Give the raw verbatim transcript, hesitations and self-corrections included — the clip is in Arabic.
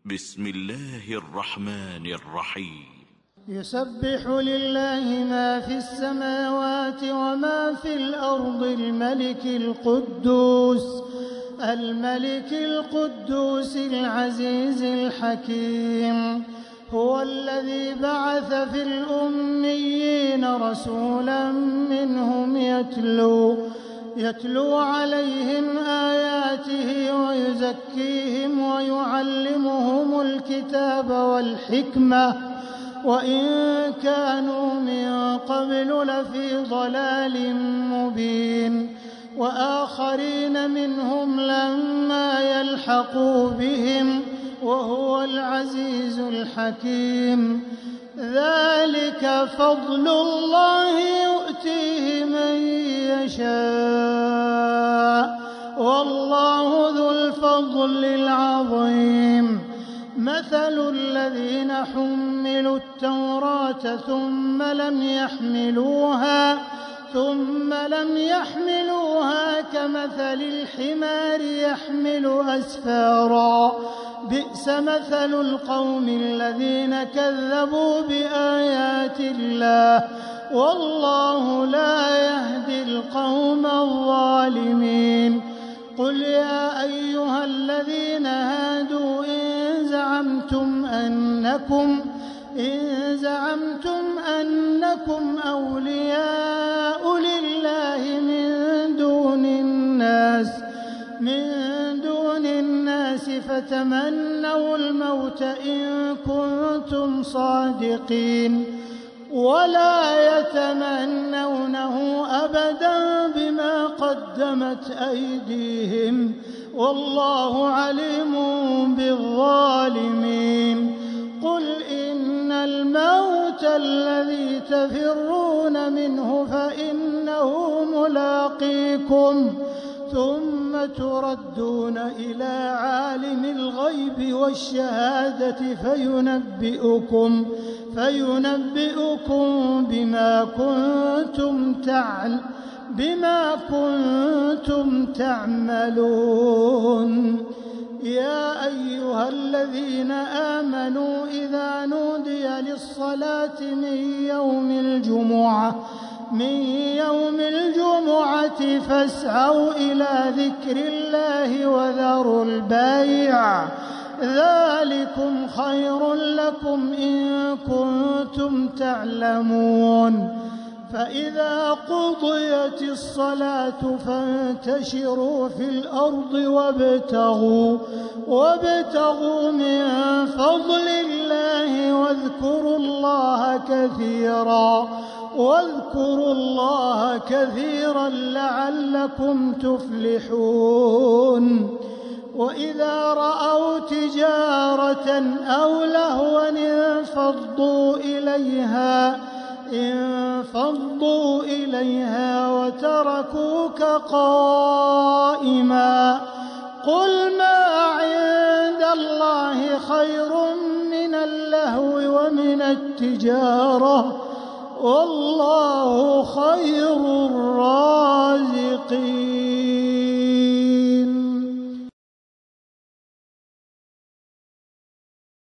بسم الله الرحمن الرحيم. يسبح لله ما في السماوات وما في الأرض الملك القدوس الملك القدوس العزيز الحكيم. هو الذي بعث في الأميين رسولا منهم يتلو يتلو عليهم آياته ويزكيهم ويعلمهم الكتاب والحكمة وإن كانوا من قبل لفي ضلال مبين. وآخرين منهم لما يلحقوا بهم وهو العزيز الحكيم. ذلك فضل الله يؤتيه من يشاء والله ذو الفضل العظيم. مثل الذين حملوا التوراة ثم لم يحملوها ثم لم يحملوها كمثل الحمار يحمل أسفارا بئس مثل القوم الذين كذبوا بآيات الله والله لا يهدي القوم الظالمين. قل يا أيها الذين هادوا إن زعمتم أنكم إن زعمتم أنكم أولياء لله من دون الناس من دون الناس فتمنوا الموت إن كنتم صادقين ولا يتمنونه أبدا بما قدمت أيديهم والله عليم بالظالمين. قل إن الموت الذي تفرون منه فإنه ملاقيكم ثم تردون إلى عالم الغيب والشهادة فينبئكم فينبئكم بما كنتم تعملون بما كنتم تعملون. يا أيها الذين آمنوا إذا نودي للصلاة من يوم الجمعة من يوم الجمعة فاسعوا إلى ذكر الله وذروا البيع ذلكم خير لكم إن كنتم تعلمون. فإذا قضيت الصلاة فانتشروا في الأرض وابتغوا وابتغوا من فضل الله واذكروا الله كثيرا واذكروا الله كثيرا لعلكم تفلحون. وإذا رأوا تجارة أو لهوا انفضوا إليها انفضوا إليها وتركوك قائما قل ما عند الله خير من اللهو ومن التجارة والله خير الرازقين.